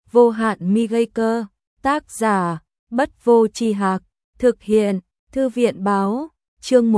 vô hạn mi gây cơ, tác giả, Bất Vô Tri Hạc, thực hiện, Thư viện báo, chương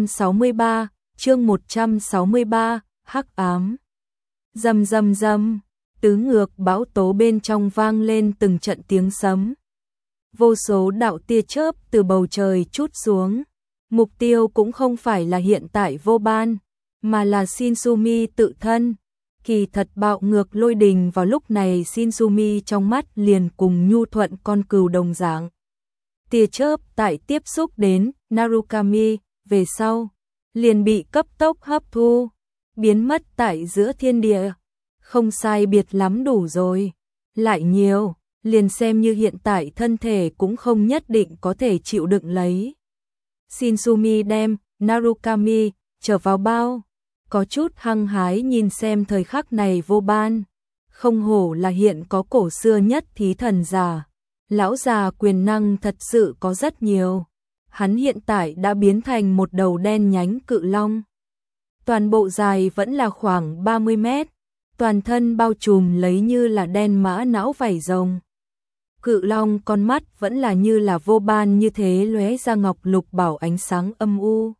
163, hắc ám. Rầm rầm rầm, tứ ngược bão tố bên trong vang lên từng trận tiếng sấm. Vô số đạo tia chớp từ bầu trời trút xuống. Mục tiêu cũng không phải là hiện tại Vô Ban, mà là Shinsumi tự thân. Kỳ thật bạo ngược lôi đình vào lúc này Shinsumi trong mắt liền cùng nhu thuận con cừu đồng dạng. Tia chớp tại tiếp xúc đến Narukami về sau, liền bị cấp tốc hấp thu, biến mất tại giữa thiên địa. Không sai biệt lắm đủ rồi. Lại nhiều, liền xem như hiện tại thân thể cũng không nhất định có thể chịu đựng lấy. Shinsumi đem Narukami trở vào bao, có chút hăng hái nhìn xem thời khắc này Vô Ban. Không hổ là hiện có cổ xưa nhất thí thần giả. Lão già quyền năng thật sự có rất nhiều. Hắn hiện tại đã biến thành một đầu đen nhánh cự long. Toàn bộ dài vẫn là khoảng 30 mét. Toàn thân bao trùm lấy như là đen mã não vảy rồng. Cự long con mắt vẫn là như là Vô Ban như thế lóe ra ngọc lục bảo ánh sáng âm u.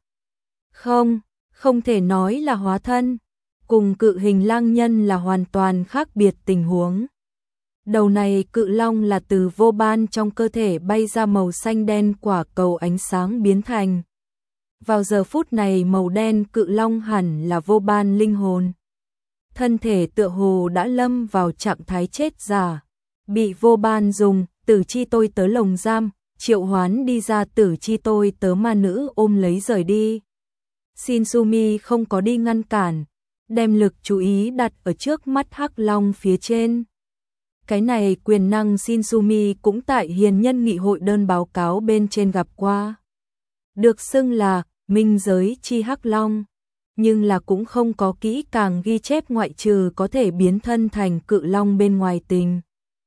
Không thể nói là hóa thân. Cùng cự hình lang nhân là hoàn toàn khác biệt tình huống. Đầu này cự long là từ Vô Ban trong cơ thể bay ra màu xanh đen quả cầu ánh sáng biến thành. Vào giờ phút này màu đen cự long hẳn là Vô Ban linh hồn. Thân thể tựa hồ đã lâm vào trạng thái chết giả. Bị Vô Ban dùng tử chi tôi tớ lồng giam, triệu hoán đi ra tử chi tôi tớ ma nữ ôm lấy rời đi. Shinsumi không có đi ngăn cản, đem lực chú ý đặt ở trước mắt hắc long phía trên. Cái này quyền năng Shinsumi cũng tại hiền nhân nghị hội đơn báo cáo bên trên gặp qua. Được xưng là minh giới chi hắc long, nhưng là cũng không có kỹ càng ghi chép ngoại trừ có thể biến thân thành cự long bên ngoài tình.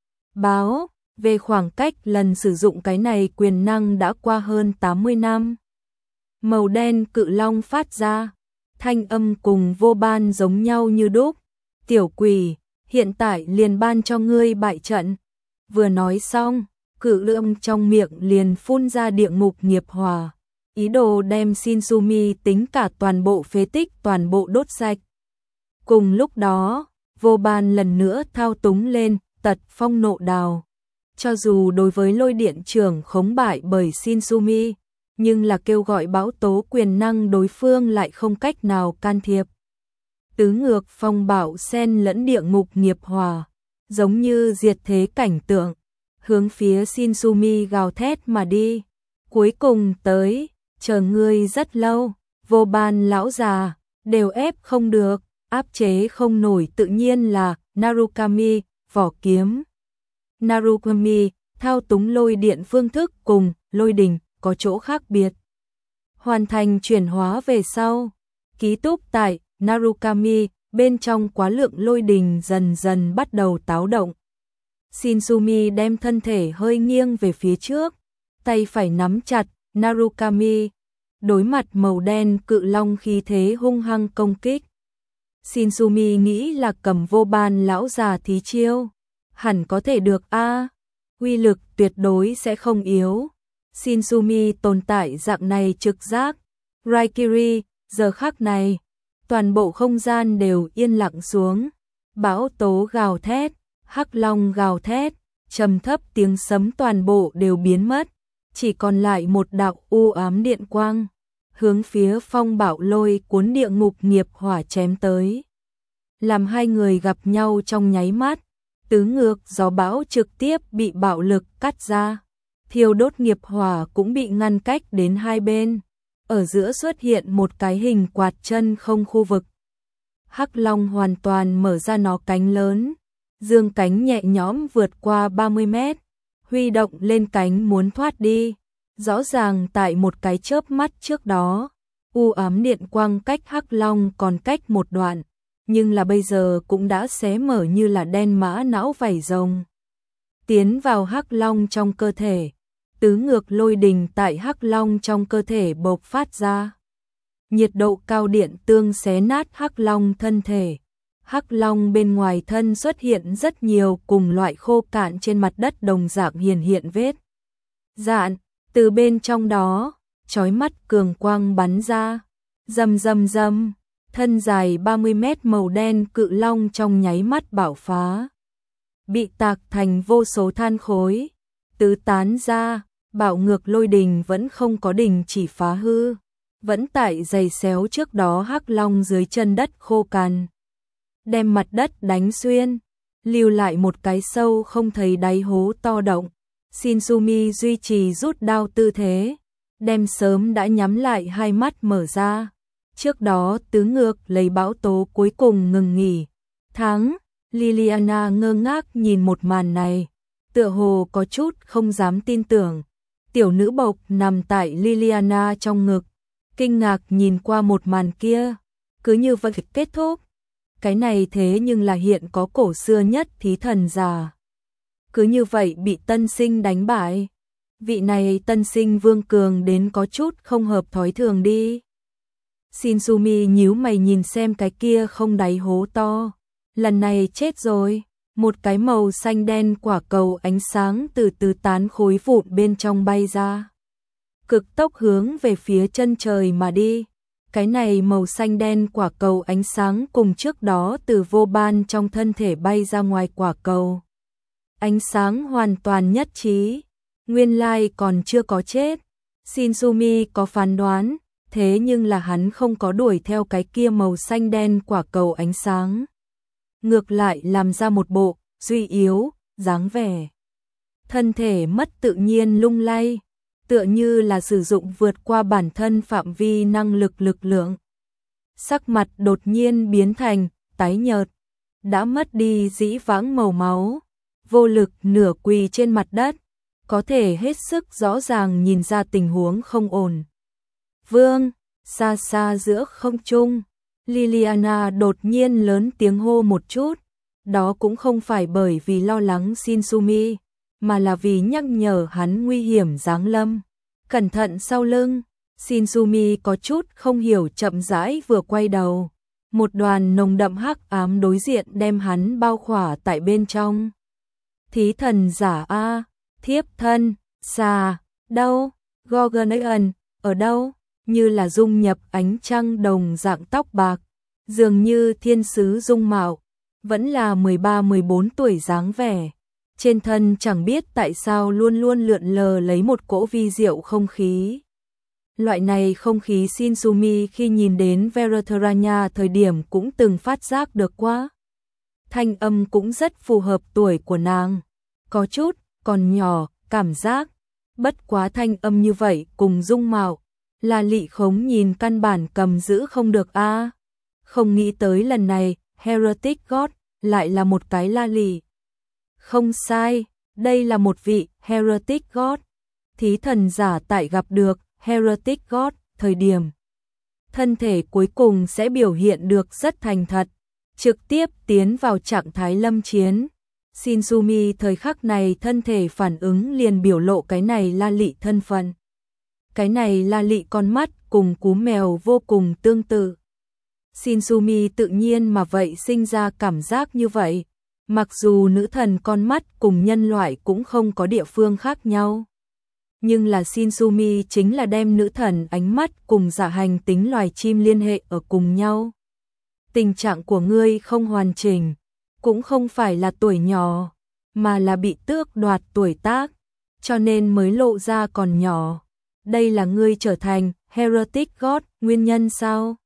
Báo về khoảng cách lần sử dụng cái này quyền năng đã qua hơn 80 năm. Màu đen cự long phát ra, thanh âm cùng Vô Ban giống nhau như đúc. Tiểu quỷ, hiện tại liền ban cho ngươi bại trận. Vừa nói xong, cự lượng trong miệng liền phun ra địa ngục nghiệp hỏa. Ý đồ đem Shinsumi tính cả toàn bộ phế tích toàn bộ đốt sạch. Cùng lúc đó, Vô Ban lần nữa thao túng lên tật phong nộ đào. Cho dù đối với lôi điện trưởng khống bại bởi Shinsumi, nhưng là kêu gọi bão tố quyền năng đối phương lại không cách nào can thiệp. Tứ ngược phong bạo xen lẫn địa ngục nghiệp hỏa, giống như diệt thế cảnh tượng, hướng phía Shinsumi gào thét mà đi. Cuối cùng tới, chờ ngươi rất lâu, Vô Ban lão già, đều ép không được, áp chế không nổi tự nhiên là Narukami, vỏ kiếm. Narukami, thao túng lôi điện phương thức cùng lôi đình có chỗ khác biệt. Hoàn thành chuyển hóa về sau, ký túc tại Narukami, bên trong quá lượng lôi đình dần dần bắt đầu táo động. Shinsumi đem thân thể hơi nghiêng về phía trước, tay phải nắm chặt Narukami, đối mặt màu đen cự long khí thế hung hăng công kích. Shinsumi nghĩ là cầm Vô Ban lão già thí chiêu, hẳn có thể được a, uy lực tuyệt đối sẽ không yếu. Shinsumi tồn tại dạng này trực giác. Raikiri, giờ khắc này, toàn bộ không gian đều yên lặng xuống. Bão tố gào thét, hắc long gào thét, trầm thấp tiếng sấm toàn bộ đều biến mất, chỉ còn lại một đạo u ám điện quang, hướng phía phong bạo lôi cuốn địa ngục nghiệp hỏa chém tới. Làm hai người gặp nhau trong nháy mắt, tứ ngược gió bão trực tiếp bị bạo lực cắt ra. Thiêu đốt nghiệp hỏa cũng bị ngăn cách đến hai bên. Ở giữa xuất hiện một cái hình quạt chân không khu vực. Hắc long hoàn toàn mở ra nó cánh lớn, dương cánh nhẹ nhõm vượt qua 30 mét, huy động lên cánh muốn thoát đi. Rõ ràng tại một cái chớp mắt trước đó, u ám điện quang cách hắc long còn cách một đoạn, nhưng là bây giờ cũng đã xé mở như là đen mã não vảy rồng. Tiến vào hắc long trong cơ thể, tứ ngược lôi đình tại hắc long trong cơ thể bộc phát ra. Nhiệt độ cao điện tương xé nát hắc long thân thể, Hắc long bên ngoài thân xuất hiện rất nhiều cùng loại khô cạn trên mặt đất đồng dạng hiện vết dạn, từ bên trong đó, chói mắt cường quang bắn ra, rầm rầm rầm, thân dài 30 mét màu đen cự long trong nháy mắt bạo phá, bị tạc thành vô số than khối, tứ tán ra, bạo ngược lôi đình vẫn không có đình chỉ phá hư, vẫn tại giày xéo trước đó hắc long dưới chân đất khô cằn, đem mặt đất đánh xuyên, lưu lại một cái sâu không thấy đáy hố to động. Shinsumi duy trì rút đao tư thế, đem sớm đã nhắm lại hai mắt mở ra. Trước đó tứ ngược lấy bão tố cuối cùng ngừng nghỉ. Thắng, Liliana ngơ ngác nhìn một màn này, tựa hồ có chút không dám tin tưởng. Tiểu nữ bộc nằm tại Liliana trong ngực, kinh ngạc nhìn qua một màn kia, cứ như vậy kết thúc. Cái này thế nhưng là hiện có cổ xưa nhất thí thần già. Cứ như vậy bị tân sinh đánh bại. Vị này tân sinh vương cường đến có chút không hợp thói thường đi. Shinsumi nhíu mày nhìn xem cái kia không đáy hố to. Lần này chết rồi. Một cái màu xanh đen quả cầu ánh sáng từ từ tán khối vụn bên trong bay ra. Cực tốc hướng về phía chân trời mà đi. Cái này màu xanh đen quả cầu ánh sáng cùng trước đó từ vô ban trong thân thể bay ra ngoài quả cầu. Ánh sáng hoàn toàn nhất trí, nguyên lai còn chưa có chết. Shinsumi có phán đoán, thế nhưng là hắn không có đuổi theo cái kia màu xanh đen quả cầu ánh sáng. Ngược lại làm ra một bộ, suy yếu, dáng vẻ. Thân thể mất tự nhiên lung lay, tựa như là sử dụng vượt qua bản thân phạm vi năng lực lực lượng. Sắc mặt đột nhiên biến thành, tái nhợt, đã mất đi dĩ vãng màu máu. Vô lực nửa quỳ trên mặt đất, có thể hết sức rõ ràng nhìn ra tình huống không ổn. Vương, xa xa giữa không trung, Liliana đột nhiên lớn tiếng hô một chút, đó cũng không phải bởi vì lo lắng Shinsumi, mà là vì nhắc nhở hắn nguy hiểm giáng lâm. Cẩn thận sau lưng, Shinsumi có chút không hiểu chậm rãi vừa quay đầu, một đoàn nồng đậm hắc ám đối diện đem hắn bao khỏa tại bên trong. Thí thần giả a, thiếp thân, xà, đâu, Gorgonaeon, ở đâu, như là dung nhập ánh trăng đồng dạng tóc bạc, dường như thiên sứ dung mạo, vẫn là 13-14 tuổi dáng vẻ. Trên thân chẳng biết tại sao luôn luôn lượn lờ lấy một cỗ vi diệu không khí. Loại này không khí Shinsumi khi nhìn đến Veratharaña thời điểm cũng từng phát giác được qua. Thanh âm cũng rất phù hợp tuổi của nàng, có chút, còn nhỏ, cảm giác, bất quá thanh âm như vậy cùng dung mạo, là lị khống nhìn căn bản cầm giữ không được a. Không nghĩ tới lần này, Heretic God, lại là một cái la lị. Không sai, đây là một vị Heretic God. Thí thần giả tại gặp được Heretic God, thời điểm thân thể cuối cùng sẽ biểu hiện được rất thành thật, trực tiếp tiến vào trạng thái lâm chiến. Shinsumi thời khắc này thân thể phản ứng liền biểu lộ cái này la lị thân phận. Cái này la lị con mắt cùng cú mèo vô cùng tương tự. Shinsumi tự nhiên mà vậy sinh ra cảm giác như vậy, mặc dù nữ thần con mắt cùng nhân loại cũng không có địa phương khác nhau. Nhưng là Shinsumi chính là đem nữ thần ánh mắt cùng giả hành tính loài chim liên hệ ở cùng nhau. Tình trạng của ngươi không hoàn chỉnh, cũng không phải là tuổi nhỏ, mà là bị tước đoạt tuổi tác, cho nên mới lộ ra còn nhỏ. Đây là ngươi trở thành Heretic God nguyên nhân sao?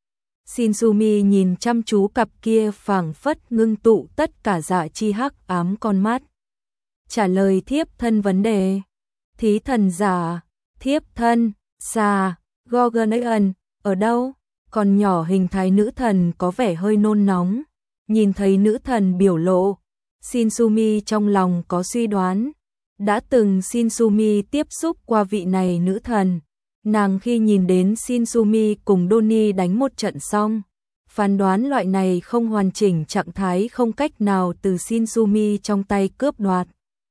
Shinsumi nhìn chăm chú cặp kia phảng phất ngưng tụ tất cả dạ chi hắc ám con mắt. Trả lời thiếp thân vấn đề. Thí thần giả, thiếp thân, xà, Gorgonaeon, ở đâu? Còn nhỏ hình thái nữ thần có vẻ hơi nôn nóng. Nhìn thấy nữ thần biểu lộ, Shinsumi trong lòng có suy đoán. Đã từng Shinsumi tiếp xúc qua vị này nữ thần. Nàng khi nhìn đến Shinsumi cùng Donnie đánh một trận xong, phán đoán loại này không hoàn chỉnh trạng thái không cách nào từ Shinsumi trong tay cướp đoạt.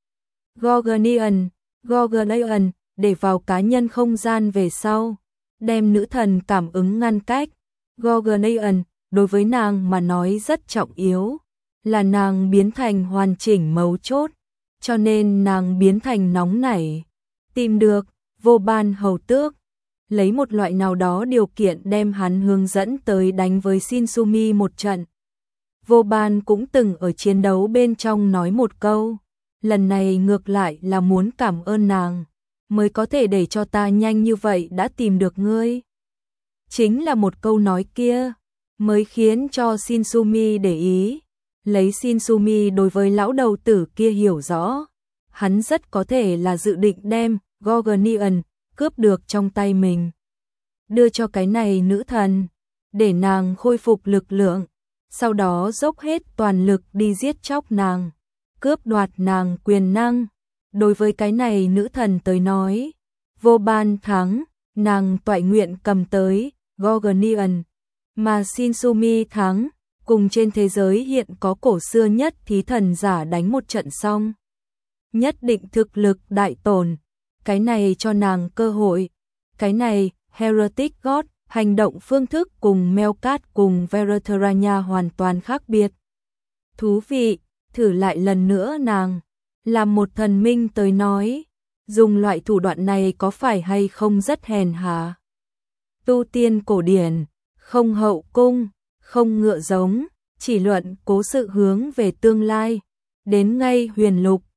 Gorgonaeon, để vào cá nhân không gian về sau, đem nữ thần cảm ứng ngăn cách. Gorgonaeon, đối với nàng mà nói rất trọng yếu, là nàng biến thành hoàn chỉnh mấu chốt, cho nên nàng biến thành nóng nảy, tìm được Vô Ban hầu tước, lấy một loại nào đó điều kiện đem hắn hướng dẫn tới đánh với Shinsumi một trận. Vô Ban cũng từng ở chiến đấu bên trong nói một câu, lần này ngược lại là muốn cảm ơn nàng, mới có thể để cho ta nhanh như vậy đã tìm được ngươi. Chính là một câu nói kia, mới khiến cho Shinsumi để ý, lấy Shinsumi đối với lão đầu tử kia hiểu rõ, hắn rất có thể là dự định đem Gorgonian cướp được trong tay mình, đưa cho cái này nữ thần, để nàng khôi phục lực lượng, sau đó dốc hết toàn lực đi giết chóc nàng, cướp đoạt nàng quyền năng. Đối với cái này nữ thần tới nói, Vô Ban thắng, nàng toại nguyện cầm tới Gorgonian, mà Shinsumi thắng, cùng trên thế giới hiện có cổ xưa nhất thí thần giả đánh một trận xong, nhất định thực lực đại tổn, cái này cho nàng cơ hội, cái này Heretic God hành động phương thức cùng Melkat cùng Veratranya hoàn toàn khác biệt. Thú vị, thử lại lần nữa nàng, làm một thần minh tới nói, dùng loại thủ đoạn này có phải hay không rất hèn hạ. Tu tiên cổ điển, không hậu cung, không ngựa giống, chỉ luận cố sự hướng về tương lai, đến ngay huyền lục,